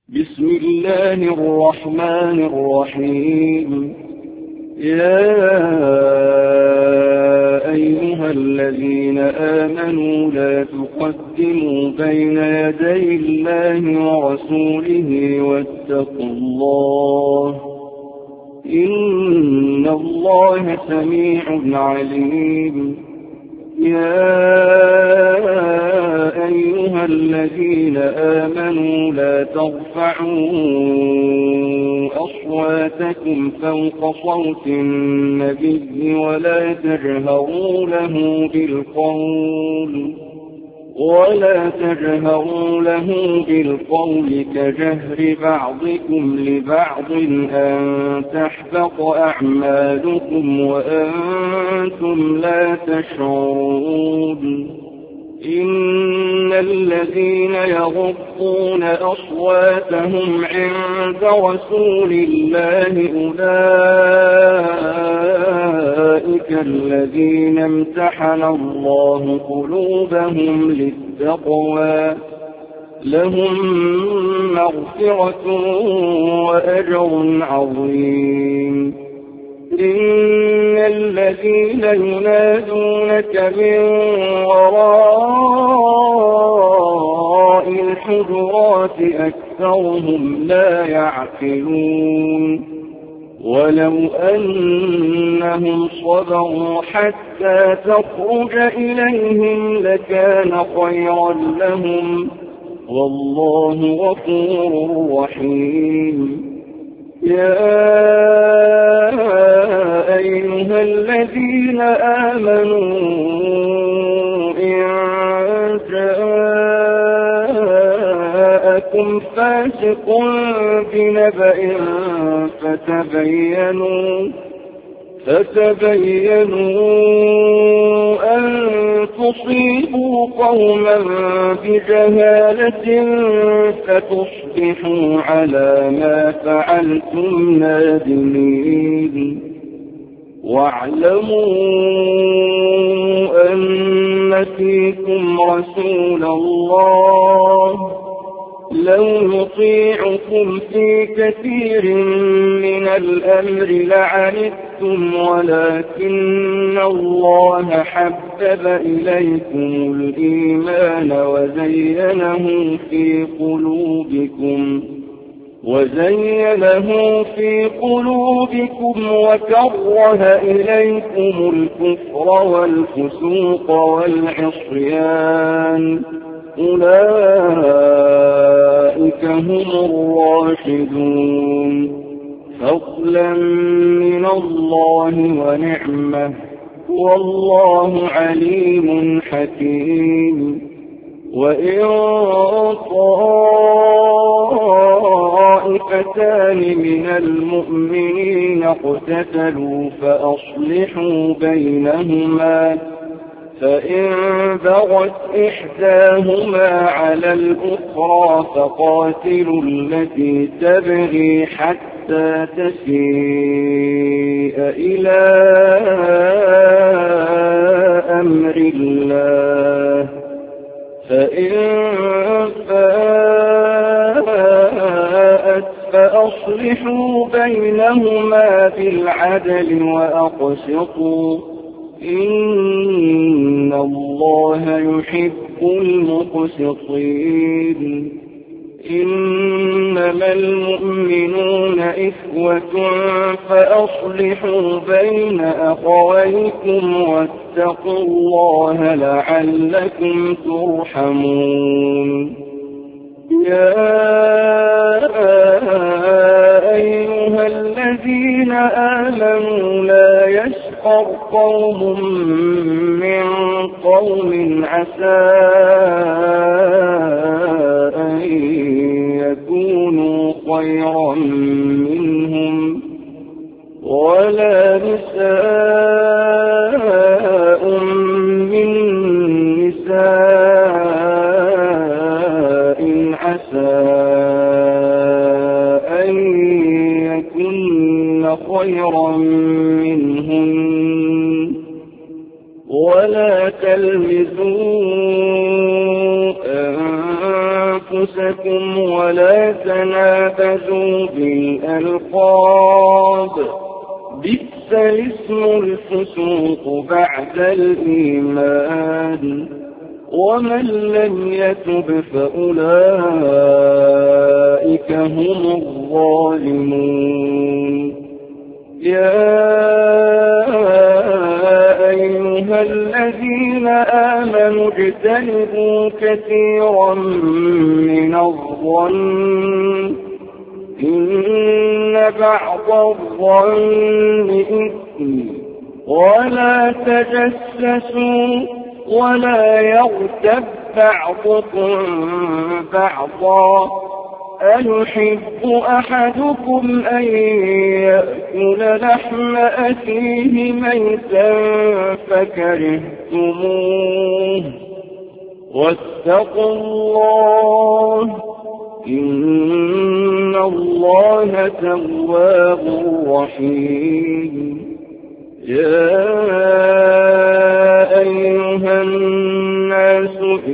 بسم الله الرحمن الرحيم. يا أيها الذين آمنوا لا تقدموا بين يدي الله ورسوله واتقوا الله إن الله سميع عليم. يا أيها الذين آمنوا لا ترفعوا أصواتكم فوق صوت النبي ولا تجهروا له بالقول كجهر بعضكم لبعض أن تحبط أعمالكم وأنتم لا تشعرون. إن الذين يغضون أصواتهم عند رسول الله أولئك الذين امتحن الله قلوبهم للتقوى لهم مغفرة وأجر عظيم. إن الذين ينادونك من وراء الحجرات أكثرهم لا يعقلون. ولو أنهم صبروا حتى تخرج إليهم لكان خيرا لهم والله غفور رحيم. يا أيها الذين آمنوا إن جاءكم فاسق بنبأ فتبينوا أن تصيبوا قوما بجهالة فتصبحوا على ما فعلتم نادمين. واعلموا أن فيكم رسول الله لو يطيعكم في كثير من الأمر لعنتم لكن الله حبب إليكم الإيمان وزينه في قلوبكم وكره إليكم الكفر والفسوق والعصيان أولئك هم الراشدون فضلا من الله ونعمة والله عليم حكيم. وإن طائفتان من المؤمنين اقتتلوا فأصلحوا بينهما فإن بغت إحداهما على الأخرى فقاتلوا التي تبغي حتى تفيء إلى أمر الله فإن فاءت فأصلحوا بينهما بالعدل وأقسطوا إن الله يحب المقسطين. إنما المؤمنون إخوة فأصلحوا بين أخويكم واتقوا الله لعلكم ترحمون. يا أيها الذين آمنوا لا يسخر قوم من قوم عسى أن يكونوا خيرا منهم ولا نساء من نساء عسى أن يكن خيرا منهن ولا تلمزوا أنفسكم ولا تنابزوا بالألقاب بئس الاسم الفسوق بعد الإيمان ومن لم يتب فأولئك هم الظالمون يا أيها الذين آمنوا اجتنبوا كثيرا من الظن إن بعض الظن إثم ولا تجسسوا ولا يغتب بعضكم بعضا أيحب أحدكم أن يأكل لحم أخيه ميتا فكرهتموه واتقوا الله إن الله تواب رحيم يا أيها الناس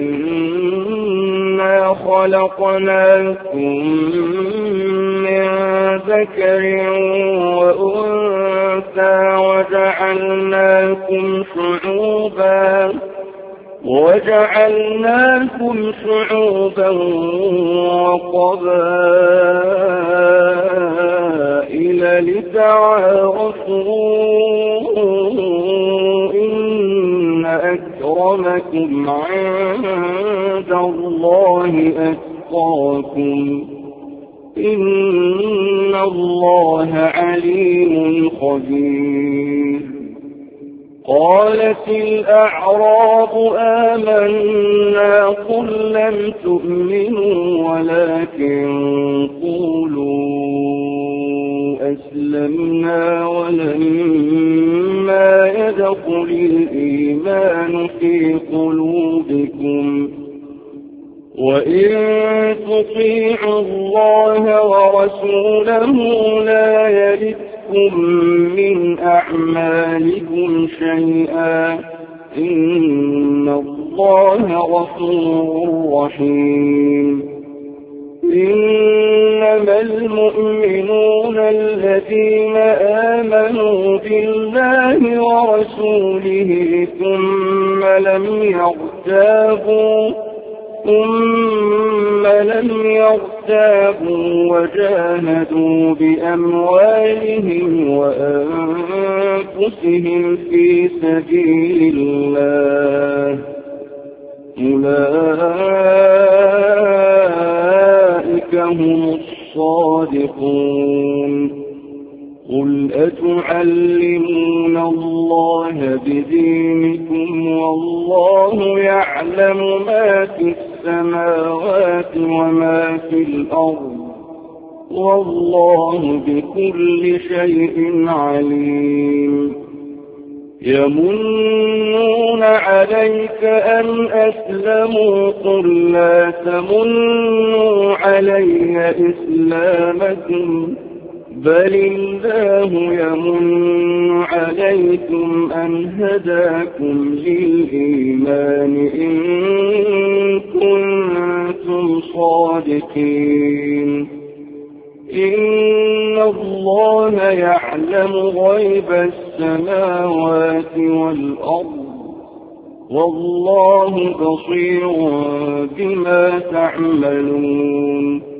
إنا خلقناكم من ذكر وأنثى وجعلناكم شعوبا وقبائل لتعارفوا إن أكرمكم عند الله أتقاكم إن الله عليم خبير قالت الأعراب آمنا قل لم تؤمنوا ولكن قولوا أسلمنا ولما يدخل الإيمان في قلوبكم وإن تطيعوا الله ورسوله لا يلدكم من أعمالكم شيئا إن الله غفور رحيم إنما المؤمنون الذين آمنوا بالله ورسوله ثم لم يرتابوا وجاهدوا بأموالهم وأنفسهم في سبيل الله أولئك هم الصادقون قل أتعلمون الله بدينكم والله يعلم ما في السماوات وما في الأرض والله بكل شيء عليم يمنون عليك أن أسلموا قل لا تمنوا علي إسلامكم بل الله يمن عليكم أن هداكم للإيمان إن كنتم صادقين إن الله يعلم غيب السماوات والأرض والله بصير بما تعملون